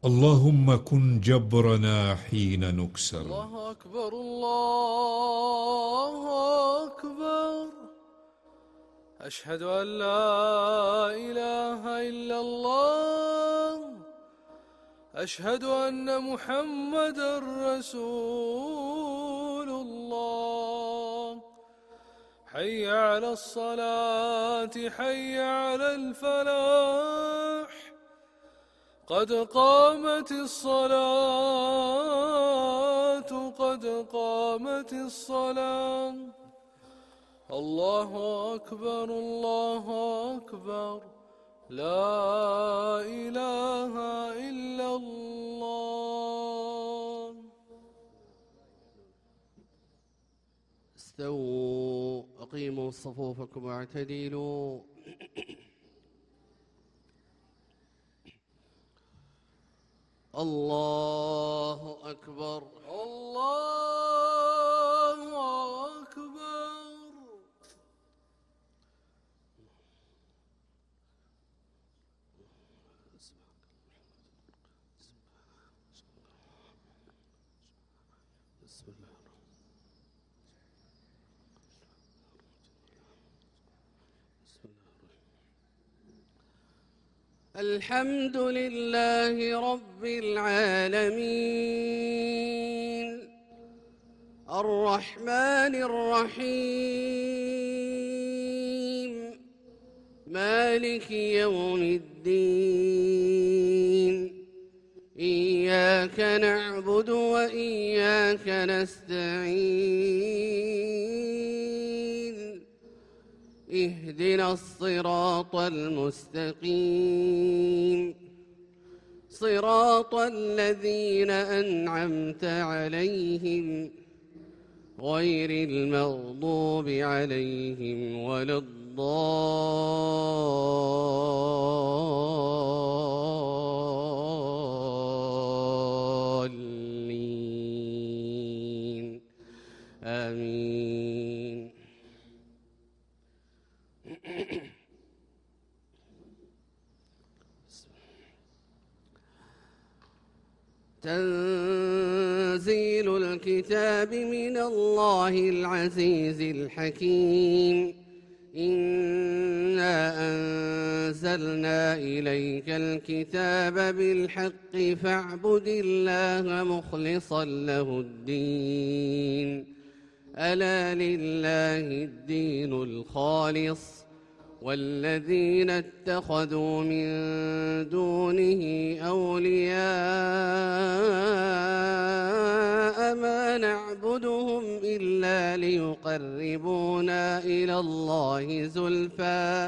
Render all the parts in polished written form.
اللهم كن جبرنا حين نكسر. الله أكبر الله أكبر. أشهد أن لا إله إلا الله. أشهد أن محمدا رسول الله. حي على الصلاة حي على الفلاح. قد قامت الصلاة قد قامت الصلاة. الله أكبر الله أكبر. لا إله إلا الله. استووا أقيموا صفوفكم واعتدلوا. الله أكبر الله أكبر. الحمد لله رب العالمين الرحمن الرحيم مالك يوم الدين. إياك نعبد وإياك نستعين. اهدنا الصراط المستقيم صراط الذين أنعمت عليهم غير المغضوب عليهم ولا الضالين. آمين. تنزيل الكتاب من الله العزيز الحكيم. إنا أنزلنا إليك الكتاب بالحق فاعبد الله مخلصا له الدين. ألا لله الدين الخالص والذين اتخذوا من دونه أولياء ما نعبدهم إلا ليقربونا إلى الله زلفى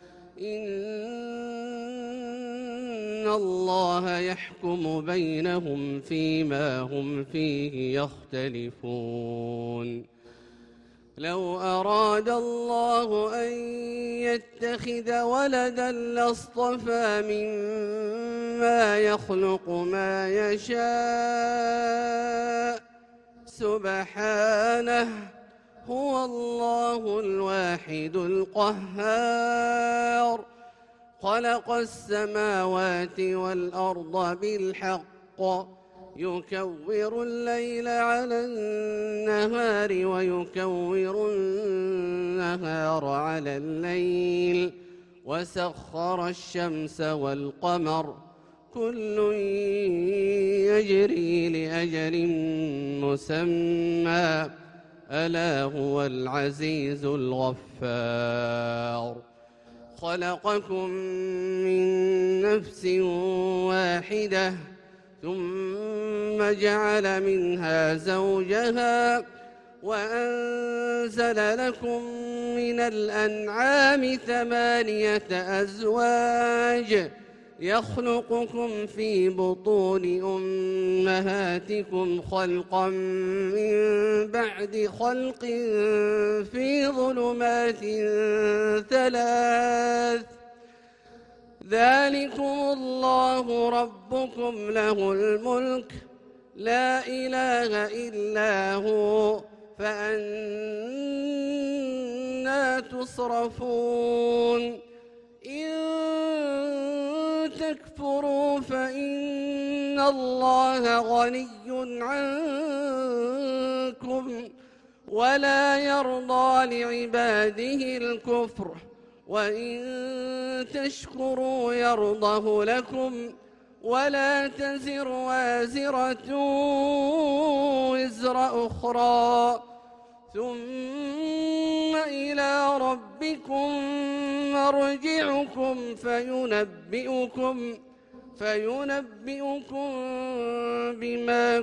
إن الله يحكم بينهم فيما هم فيه يختلفون. لو أراد الله أن يتخذ ولدا لاصطفى مما يخلق ما يشاء سبحانه هو الله الواحد القهار. خلق السماوات والأرض بالحق يكور الليل على النهار ويكور النهار على الليل وسخر الشمس والقمر كل يجري لأجل مسمى ألا هو العزيز الغفار. خلقكم من نفس واحدة ثم جعل منها زوجها وأنزل لكم من الأنعام 8 أزواج يخلقكم في بطون أمهاتكم خلقا من بعد خلق في ظلمات 3 ذلكم الله ربكم له الملك لا إله إلا هو فأنى تصرفون. إن تكفروا فإن إن الله غني عنكم ولا يرضى لعباده الكفر وإن تشكروا يرضه لكم ولا تزر وازرة وزر أخرى ثم إلى ربكم مرجعكم فينبئكم بما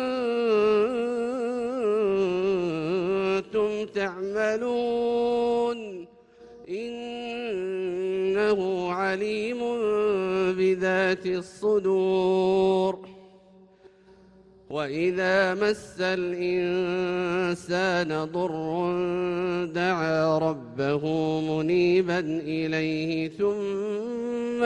كنتم تعملون إنه عليم بذات الصدور وإذا مس الإنسان ضر دعا ربه منيبا إليه ثم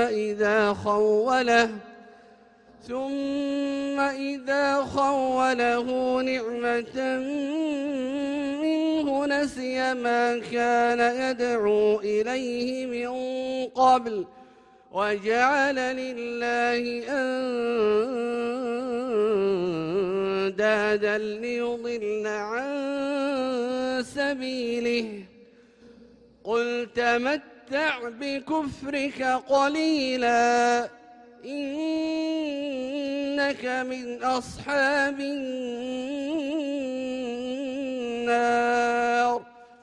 إذا خوله نعمة منه نسي ما كان يدعو إليه من قبل وجعل لله أندادا ليضل عن سبيله قل تمتع بكفرك قليلا إنك من أصحاب النار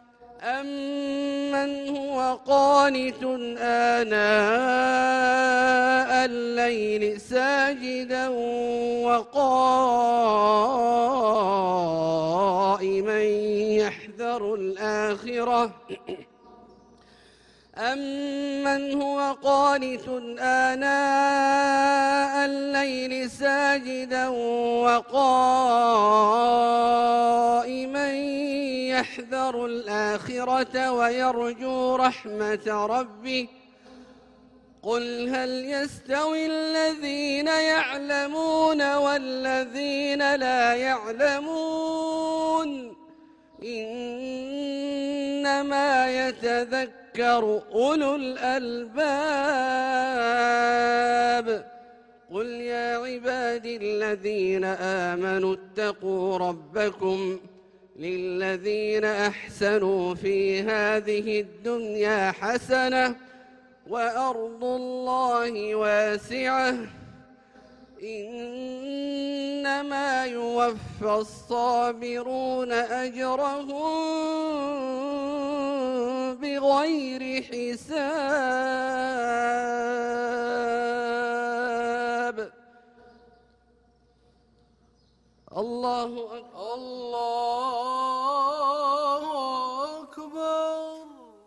أمن هو قانت آناء الليل ساجدا وقائما يحذر الآخرة أمن هو قانت آناء الليل ساجدا وقائما يحذر الآخرة ويرجو رحمة ربه قل هل يستوي الذين يعلمون والذين لا يعلمون إنما يتذكر أولو الألباب قل يا عبادي الذين آمنوا اتقوا ربكم للذين أحسنوا في هذه الدنيا حسنة وأرض الله واسعة إنما يوفى الصابرون أجرهم بغير حساب الله أكبر الله أكبر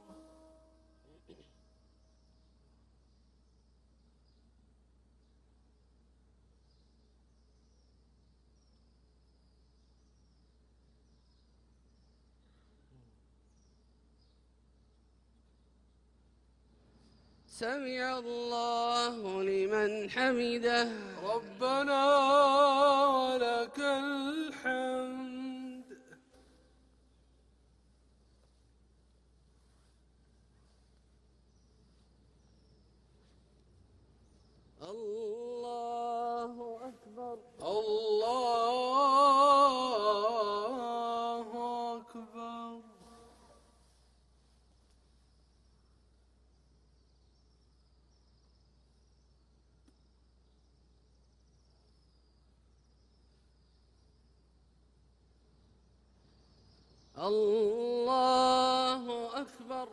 سمع الله لمن حمده ربنا ولك الحمد الله أكبر الله أكبر الله أكبر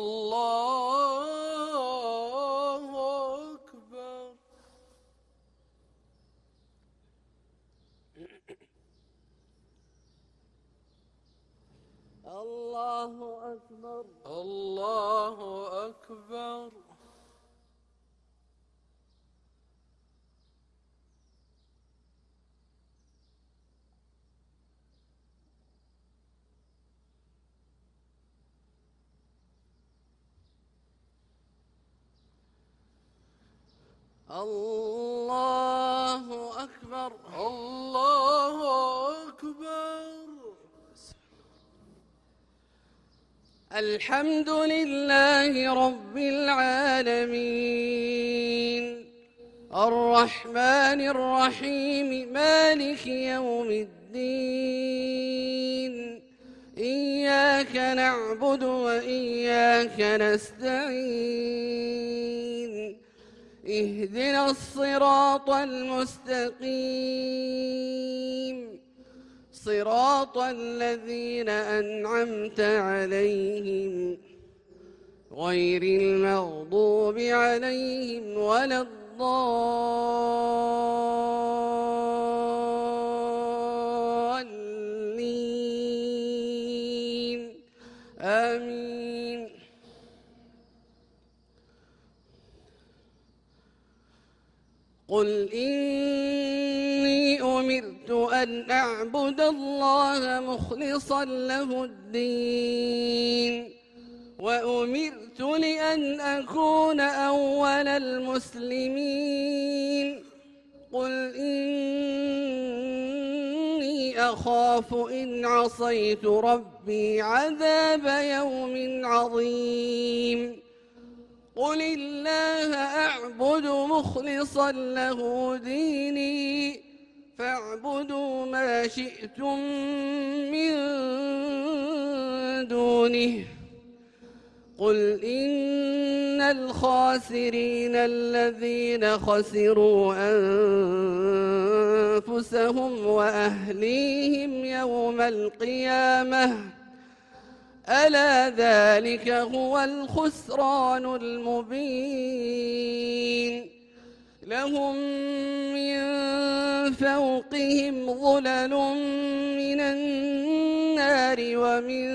الله أكبر الله أكبر الله أكبر الله أكبر الله أكبر الحمد لله رب العالمين الرحمن الرحيم مالك يوم الدين إياك نعبد وإياك نستعين اهدنا الصراط المستقيم صراط الذين أنعمت عليهم غير المغضوب عليهم ولا الضالين آمين. قل إني أمرت أن أعبد الله مخلصا له الدين وأمرت لأن أكون أول المسلمين. قل إني أخاف إن عصيت ربي عذاب يوم عظيم. قل الله أعبد مخلصا له ديني فاعبدوا ما شئتم من دونه. قل إن الخاسرين الذين خسروا أنفسهم وأهليهم يوم القيامة ألا ذلك هو الخسران المبين. لهم من فوقهم ظلل من النار ومن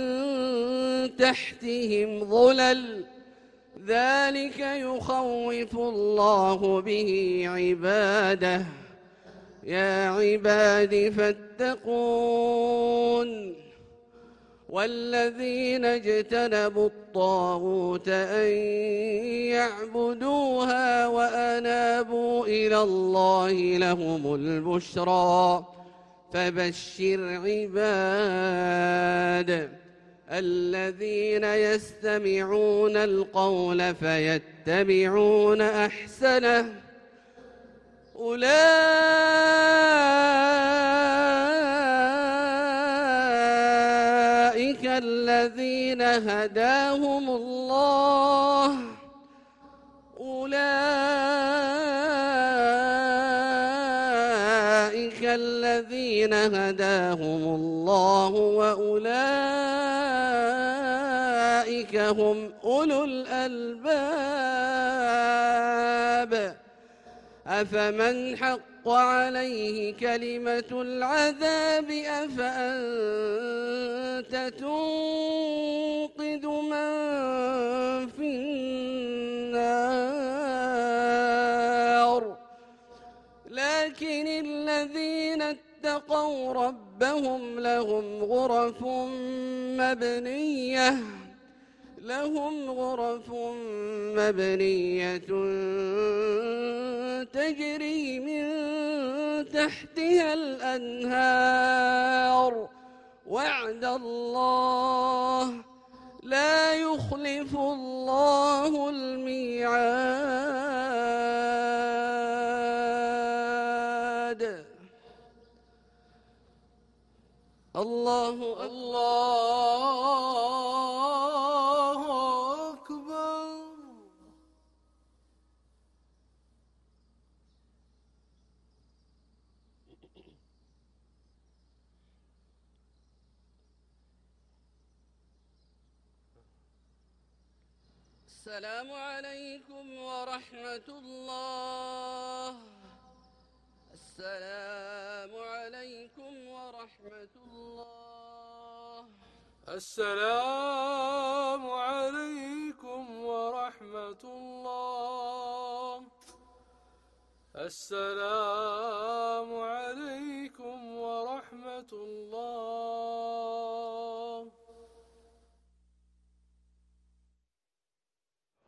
تحتهم ظلل ذلك يخوف الله به عباده. يا عباد فاتقون. والذين اجتنبوا الطاغوت أن يعبدوها وأنابوا إلى الله لهم البشرى فبشر عباد الذين يستمعون القول فيتبعون أحسنه أولئك الذين هداهم الله وأولئك هم أولو الألباب. أفمن حق عليه كلمة العذاب أفأنت تنقذ من في النار. لكن الذين اتقوا ربهم لهم غرف مبنية تجري من تحتها الأنهار وعد الله لا يخلف الله الميعاد. الله أكبر. السلام عليكم ورحمة الله. السلام عليكم ورحمة الله. السلام عليكم ورحمة الله. السلام عليكم ورحمة الله.